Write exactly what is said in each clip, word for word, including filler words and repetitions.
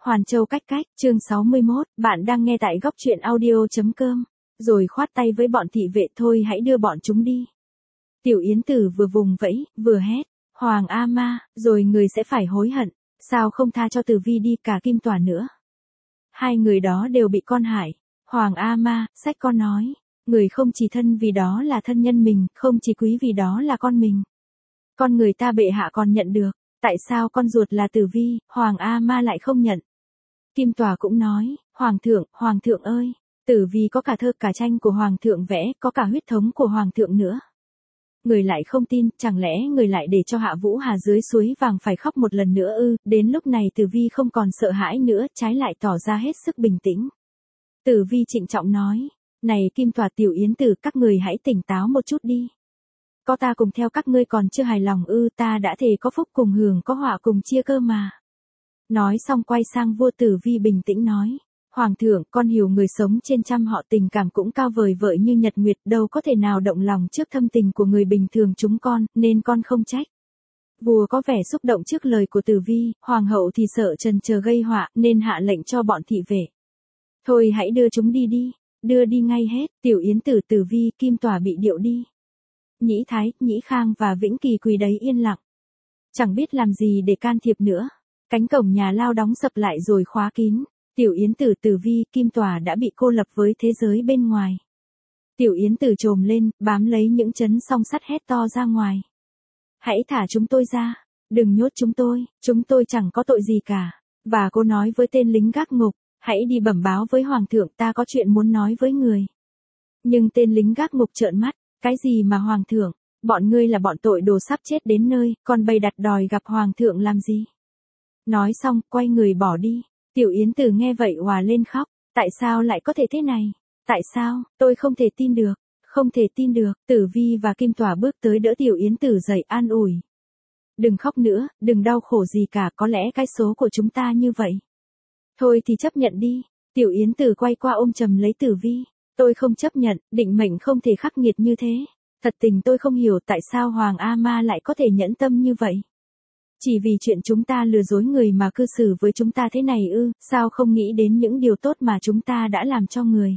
Hoàn Châu cách cách, chương sáu mươi mốt, bạn đang nghe tại góc truyện audio.com. Rồi khoát tay với bọn thị vệ, thôi hãy đưa bọn chúng đi. Tiểu Yến Tử vừa vùng vẫy, vừa hét, Hoàng A Ma, rồi người sẽ phải hối hận, sao không tha cho Tử Vi đi, cả Kim Tòa nữa. Hai người đó đều bị con hại. Hoàng A Ma, sách con nói, người không chỉ thân vì đó là thân nhân mình, không chỉ quý vì đó là con mình. Con người ta bệ hạ còn nhận được, tại sao con ruột là Tử Vi, Hoàng A Ma lại không nhận? Kim Tòa cũng nói, Hoàng thượng, Hoàng thượng ơi, Tử Vi có cả thơ cả tranh của Hoàng thượng vẽ, có cả huyết thống của Hoàng thượng nữa. Người lại không tin, chẳng lẽ người lại để cho Hạ Vũ Hà dưới suối vàng phải khóc một lần nữa ư? Đến lúc này Tử Vi không còn sợ hãi nữa, trái lại tỏ ra hết sức bình tĩnh. Tử Vi trịnh trọng nói, này Kim Tòa, Tiểu Yến Tử, các người hãy tỉnh táo một chút đi. Có ta cùng theo các ngươi còn chưa hài lòng ư? Ta đã thề có phúc cùng hưởng, có họa cùng chia cơ mà. Nói xong quay sang vua, Tử Vi bình tĩnh nói, Hoàng thượng, con hiểu người sống trên trăm họ tình cảm cũng cao vời vợi như nhật nguyệt, đâu có thể nào động lòng trước thâm tình của người bình thường chúng con, nên con không trách. Vua có vẻ xúc động trước lời của Tử Vi, hoàng hậu thì sợ trần chờ gây họa, nên hạ lệnh cho bọn thị vệ. Thôi hãy đưa chúng đi đi, đưa đi ngay hết. Tiểu Yến Tử, Tử Vi, Kim Tòa bị điệu đi. Nhĩ Thái, Nhĩ Khang và Vĩnh Kỳ quỳ đấy yên lặng, chẳng biết làm gì để can thiệp nữa. Cánh cổng nhà lao đóng sập lại rồi khóa kín. Tiểu Yến Tử, Tử Vi, Kim Tòa đã bị cô lập với thế giới bên ngoài. Tiểu Yến Tử trồm lên, bám lấy những chấn song sắt hét to ra ngoài. Hãy thả chúng tôi ra, đừng nhốt chúng tôi, chúng tôi chẳng có tội gì cả. Và cô nói với tên lính gác ngục, hãy đi bẩm báo với Hoàng thượng, ta có chuyện muốn nói với người. Nhưng tên lính gác ngục trợn mắt, cái gì mà Hoàng thượng, bọn ngươi là bọn tội đồ sắp chết đến nơi, còn bày đặt đòi gặp Hoàng thượng làm gì? Nói xong, quay người bỏ đi. Tiểu Yến Tử nghe vậy òa lên khóc, tại sao lại có thể thế này? Tại sao, tôi không thể tin được, không thể tin được. Tử Vi và Kim Tòa bước tới đỡ Tiểu Yến Tử dậy an ủi. Đừng khóc nữa, đừng đau khổ gì cả, có lẽ cái số của chúng ta như vậy. Thôi thì chấp nhận đi. Tiểu Yến Tử quay qua ôm chầm lấy Tử Vi. Tôi không chấp nhận, định mệnh không thể khắc nghiệt như thế. Thật tình tôi không hiểu tại sao Hoàng A Ma lại có thể nhẫn tâm như vậy. Chỉ vì chuyện chúng ta lừa dối người mà cư xử với chúng ta thế này ư? Sao không nghĩ đến những điều tốt mà chúng ta đã làm cho người?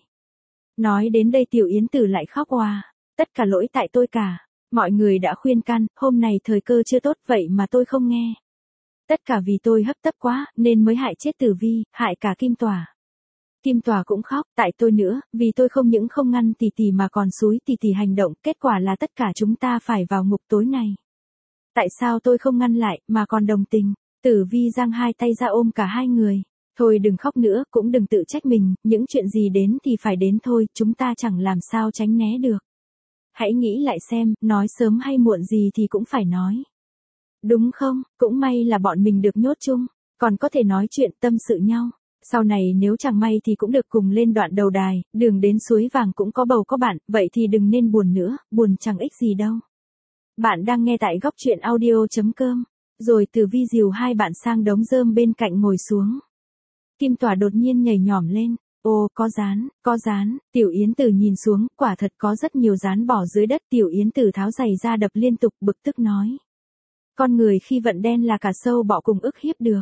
Nói đến đây Tiểu Yến Tử lại khóc òa. Tất cả lỗi tại tôi cả. Mọi người đã khuyên can, hôm nay thời cơ chưa tốt vậy mà tôi không nghe. Tất cả vì tôi hấp tấp quá, nên mới hại chết Tử Vi, hại cả Kim Tòa. Kim Tòa cũng khóc, tại tôi nữa, vì tôi không những không ngăn tỷ tỷ mà còn xúi tỷ tỷ hành động, kết quả là tất cả chúng ta phải vào ngục tối này. Tại sao tôi không ngăn lại, mà còn đồng tình? Tử Vi giang hai tay ra ôm cả hai người. Thôi đừng khóc nữa, cũng đừng tự trách mình, những chuyện gì đến thì phải đến thôi, chúng ta chẳng làm sao tránh né được. Hãy nghĩ lại xem, nói sớm hay muộn gì thì cũng phải nói. Đúng không? Cũng may là bọn mình được nhốt chung, còn có thể nói chuyện tâm sự nhau. Sau này nếu chẳng may thì cũng được cùng lên đoạn đầu đài, đường đến suối vàng cũng có bầu có bạn, vậy thì đừng nên buồn nữa, buồn chẳng ích gì đâu. Bạn đang nghe tại góc truyện audio.com. Rồi Tử Vi dìu hai bạn sang đống rơm bên cạnh ngồi xuống. Kim Tòa đột nhiên nhảy nhỏm lên. Ô, có rán, có rán. Tiểu Yến Tử nhìn xuống, quả thật có rất nhiều rán bỏ dưới đất. Tiểu Yến Tử tháo giày ra đập liên tục, bực tức nói. Con người khi vận đen là cả sâu bọ cùng ức hiếp được.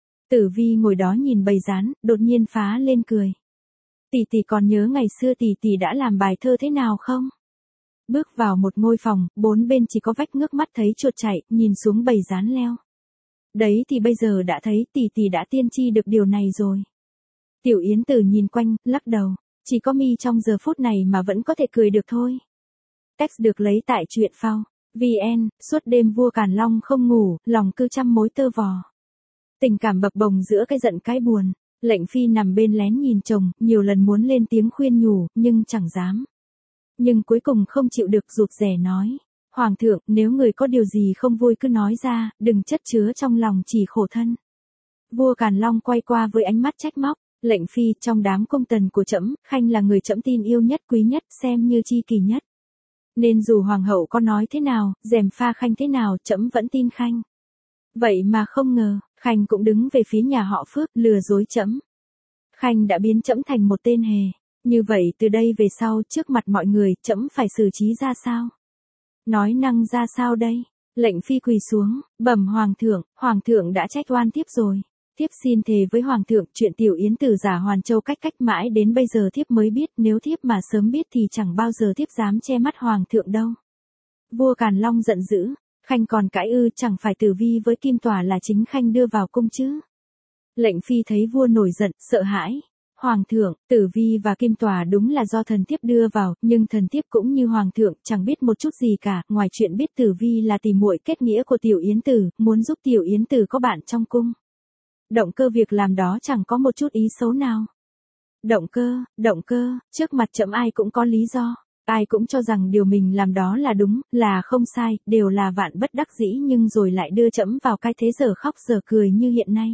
Tử Vi ngồi đó nhìn bầy rán, đột nhiên phá lên cười. Tỷ tỷ còn nhớ ngày xưa tỷ tỷ đã làm bài thơ thế nào không? Bước vào một ngôi phòng, bốn bên chỉ có vách, ngước mắt thấy chuột chạy, nhìn xuống bầy rán leo. Đấy thì bây giờ đã thấy, tỷ tỷ đã tiên tri được điều này rồi. Tiểu Yến Tử nhìn quanh, lắc đầu, chỉ có mi trong giờ phút này mà vẫn có thể cười được thôi. Text được lấy tại truyện phao vn. Suốt đêm vua Càn Long không ngủ, lòng cứ trăm mối tơ vò. Tình cảm bập bồng giữa cái giận cái buồn. Lệnh Phi nằm bên lén nhìn chồng, nhiều lần muốn lên tiếng khuyên nhủ, nhưng chẳng dám. Nhưng cuối cùng không chịu được, rụt rè nói. Hoàng thượng, nếu người có điều gì không vui cứ nói ra, đừng chất chứa trong lòng chỉ khổ thân. Vua Càn Long quay qua với ánh mắt trách móc. Lệnh Phi, trong đám công tần của trẫm, Khanh là người trẫm tin yêu nhất, quý nhất, xem như chi kỷ nhất. Nên dù hoàng hậu có nói thế nào, gièm pha Khanh thế nào, trẫm vẫn tin Khanh. Vậy mà không ngờ, Khanh cũng đứng về phía nhà họ Phước, lừa dối trẫm. Khanh đã biến trẫm thành một tên hề. Như vậy từ đây về sau, trước mặt mọi người, trẫm phải xử trí ra sao? Nói năng ra sao đây? Lệnh Phi quỳ xuống, bẩm Hoàng thượng, Hoàng thượng đã trách oan tiếp rồi. Thiếp xin thề với hoàng thượng, chuyện tiểu yến tử giả Hoàn Châu cách cách mãi đến bây giờ thiếp mới biết, nếu thiếp mà sớm biết thì chẳng bao giờ thiếp dám che mắt hoàng thượng đâu. Vua Càn Long giận dữ, khanh còn cãi ư, chẳng phải Tử Vi với Kim Tòa là chính khanh đưa vào cung chứ? Lệnh phi thấy vua nổi giận, sợ hãi. Hoàng thượng, Tử Vi và Kim Tòa đúng là do thần thiếp đưa vào, nhưng thần thiếp cũng như hoàng thượng, chẳng biết một chút gì cả, ngoài chuyện biết Tử Vi là tỷ muội kết nghĩa của tiểu yến tử, muốn giúp tiểu yến tử có bạn trong cung. Động cơ việc làm đó chẳng có một chút ý xấu nào. Động cơ, động cơ, trước mặt trẫm ai cũng có lý do, ai cũng cho rằng điều mình làm đó là đúng, là không sai, đều là vạn bất đắc dĩ, nhưng rồi lại đưa trẫm vào cái thế giờ khóc giờ cười như hiện nay.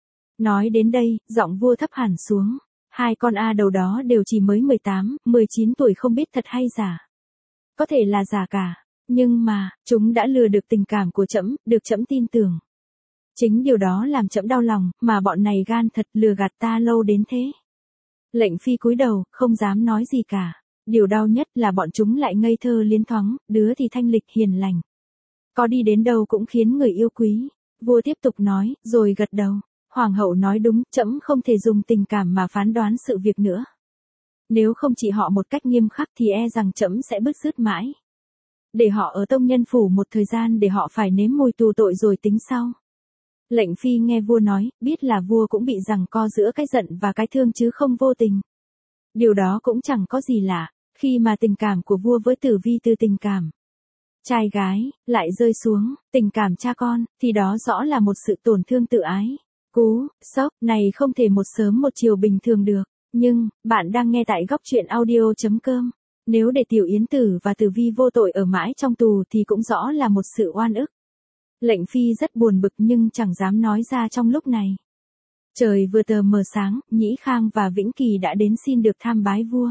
Nói đến đây, giọng vua thấp hẳn xuống. Hai con A đầu đó đều chỉ mới mười tám, mười chín tuổi, không biết thật hay giả. Có thể là giả cả, nhưng mà, chúng đã lừa được tình cảm của trẫm, được trẫm tin tưởng. Chính điều đó làm trẫm đau lòng, mà bọn này gan thật, lừa gạt ta lâu đến thế. Lệnh phi cúi đầu, không dám nói gì cả. Điều đau nhất là bọn chúng lại ngây thơ liến thoáng, đứa thì thanh lịch hiền lành. Có đi đến đâu cũng khiến người yêu quý. Vua tiếp tục nói, rồi gật đầu. Hoàng hậu nói đúng, trẫm không thể dùng tình cảm mà phán đoán sự việc nữa. Nếu không chỉ họ một cách nghiêm khắc thì e rằng trẫm sẽ bứt rứt mãi. Để họ ở tông nhân phủ một thời gian để họ phải nếm mùi tù tội rồi tính sau. Lệnh phi nghe vua nói, biết là vua cũng bị giằng co giữa cái giận và cái thương chứ không vô tình. Điều đó cũng chẳng có gì lạ, khi mà tình cảm của vua với Tử Vi từ tình cảm trai gái, lại rơi xuống, tình cảm cha con, thì đó rõ là một sự tổn thương tự ái. Cú, sốc, này không thể một sớm một chiều bình thường được. Nhưng, bạn đang nghe tại góc truyện audio chấm com. Nếu để tiểu yến tử và Tử Vi vô tội ở mãi trong tù thì cũng rõ là một sự oan ức. Lệnh phi rất buồn bực nhưng chẳng dám nói ra trong lúc này. Trời vừa tờ mờ sáng, Nhĩ Khang và Vĩnh Kỳ đã đến xin được tham bái vua.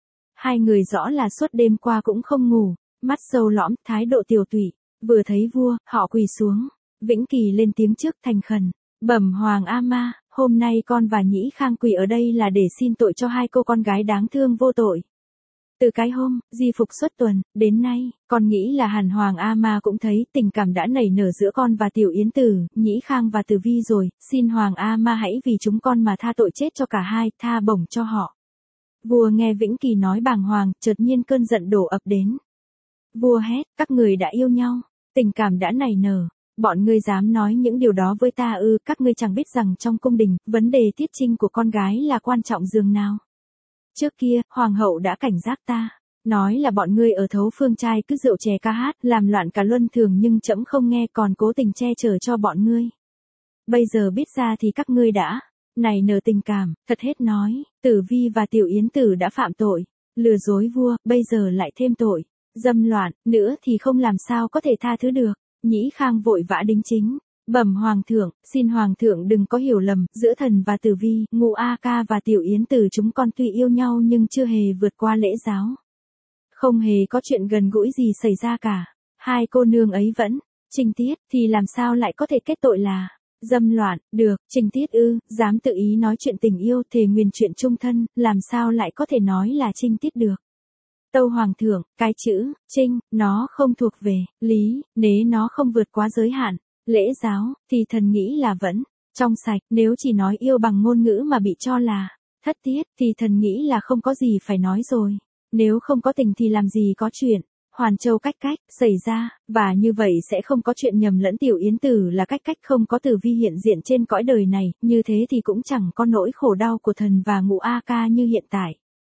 Hai người rõ là suốt đêm qua cũng không ngủ, mắt sâu lõm, thái độ tiều tụy. Vừa thấy vua, họ quỳ xuống. Vĩnh Kỳ lên tiếng trước thành khẩn. Bẩm Hoàng A Ma, hôm nay con và Nhĩ Khang quỳ ở đây là để xin tội cho hai cô con gái đáng thương vô tội. Từ cái hôm, di phục xuất tuần, đến nay, con nghĩ là hẳn Hoàng A Ma cũng thấy tình cảm đã nảy nở giữa con và tiểu yến tử, Nhĩ Khang và Tử Vi rồi, xin Hoàng A Ma hãy vì chúng con mà tha tội chết cho cả hai, tha bổng cho họ. Vua nghe Vĩnh Kỳ nói bàng hoàng, chợt nhiên cơn giận đổ ập đến. Vua hét, các người đã yêu nhau, tình cảm đã nảy nở. Bọn ngươi dám nói những điều đó với ta ư? Các ngươi chẳng biết rằng trong cung đình, vấn đề tiết trinh của con gái là quan trọng dường nào. Trước kia, hoàng hậu đã cảnh giác ta, nói là bọn ngươi ở thấu phương trai cứ rượu chè ca hát, làm loạn cả luân thường, nhưng trẫm không nghe, còn cố tình che chở cho bọn ngươi. Bây giờ biết ra thì các ngươi đã nảy nở tình cảm, thật hết nói. Tử Vi và tiểu yến tử đã phạm tội, lừa dối vua, bây giờ lại thêm tội dâm loạn nữa thì không làm sao có thể tha thứ được. Nhĩ Khang vội vã đính chính. Bẩm hoàng thượng, xin hoàng thượng đừng có hiểu lầm, giữa thần và Tử Vi, Ngũ A Ca và tiểu yến tử chúng con tuy yêu nhau nhưng chưa hề vượt qua lễ giáo. Không hề có chuyện gần gũi gì xảy ra cả. Hai cô nương ấy vẫn trinh tiết, thì làm sao lại có thể kết tội là dâm loạn, được, trinh tiết ư, dám tự ý nói chuyện tình yêu, thề nguyền chuyện chung thân, làm sao lại có thể nói là trinh tiết được. Tâu hoàng thượng, cái chữ trinh, nó không thuộc về lý, nếu nó không vượt quá giới hạn lễ giáo, thì thần nghĩ là vẫn trong sạch. Nếu chỉ nói yêu bằng ngôn ngữ mà bị cho là thất tiết, thì thần nghĩ là không có gì phải nói rồi. Nếu không có tình thì làm gì có chuyện Hoàn Châu cách cách xảy ra, và như vậy sẽ không có chuyện nhầm lẫn tiểu yến tử là cách cách không có Tử Vi hiện diện trên cõi đời này, như thế thì cũng chẳng có nỗi khổ đau của thần và Ngũ A Ca như hiện tại.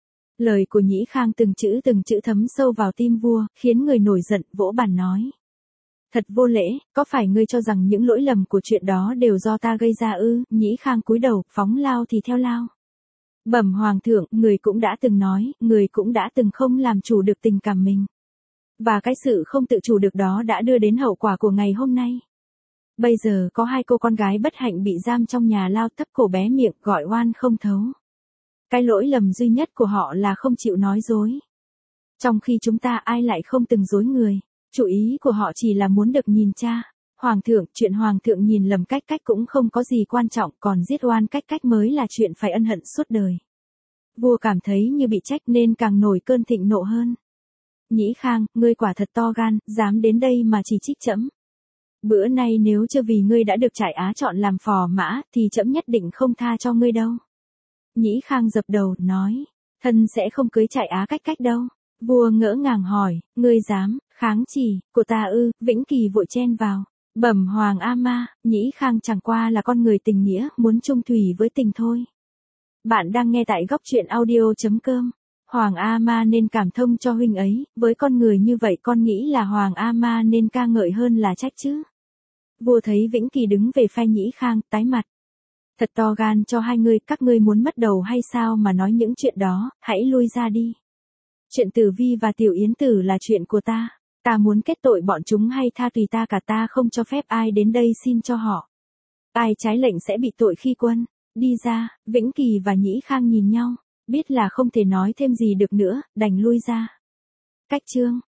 Lời của Nhĩ Khang từng chữ từng chữ thấm sâu vào tim vua, khiến người nổi giận, vỗ bàn nói. Thật vô lễ, có phải ngươi cho rằng những lỗi lầm của chuyện đó đều do ta gây ra ư? Nhĩ Khang cúi đầu, phóng lao thì theo lao. Bẩm hoàng thượng, người cũng đã từng nói, người cũng đã từng không làm chủ được tình cảm mình. Và cái sự không tự chủ được đó đã đưa đến hậu quả của ngày hôm nay. Bây giờ có hai cô con gái bất hạnh bị giam trong nhà lao, thấp cổ bé miệng, gọi oan không thấu. Cái lỗi lầm duy nhất của họ là không chịu nói dối. Trong khi chúng ta ai lại không từng dối người, chủ ý của họ chỉ là muốn được nhìn cha. Hoàng thượng, chuyện hoàng thượng nhìn lầm cách cách cũng không có gì quan trọng, còn giết oan cách cách mới là chuyện phải ân hận suốt đời. Vua cảm thấy như bị trách nên càng nổi cơn thịnh nộ hơn. Nhĩ Khang, ngươi quả thật to gan, dám đến đây mà chỉ trích trẫm. Bữa nay nếu chưa vì ngươi đã được trại Á chọn làm phò mã, thì trẫm nhất định không tha cho ngươi đâu. Nhĩ Khang dập đầu, nói, thân sẽ không cưới trại Á cách cách đâu. Vua ngỡ ngàng hỏi, ngươi dám, kháng chỉ, của ta ư? Vĩnh Kỳ vội chen vào. Bẩm Hoàng A Ma, Nhĩ Khang chẳng qua là con người tình nghĩa, muốn chung thủy với tình thôi. Bạn đang nghe tại góc truyện audio.com. Hoàng A Ma nên cảm thông cho huynh ấy, với con người như vậy con nghĩ là Hoàng A Ma nên ca ngợi hơn là trách chứ. Vua thấy Vĩnh Kỳ đứng về phe Nhĩ Khang, tái mặt. Thật to gan cho hai ngươi, các ngươi muốn mất đầu hay sao mà nói những chuyện đó, hãy lui ra đi. Chuyện Tử Vi và Tiểu Yến Tử là chuyện của ta, ta muốn kết tội bọn chúng hay tha tùy ta cả, ta không cho phép ai đến đây xin cho họ. Ai trái lệnh sẽ bị tội khi quân. Đi ra. Vĩnh Kỳ và Nhĩ Khang nhìn nhau, biết là không thể nói thêm gì được nữa, đành lui ra. Cách chương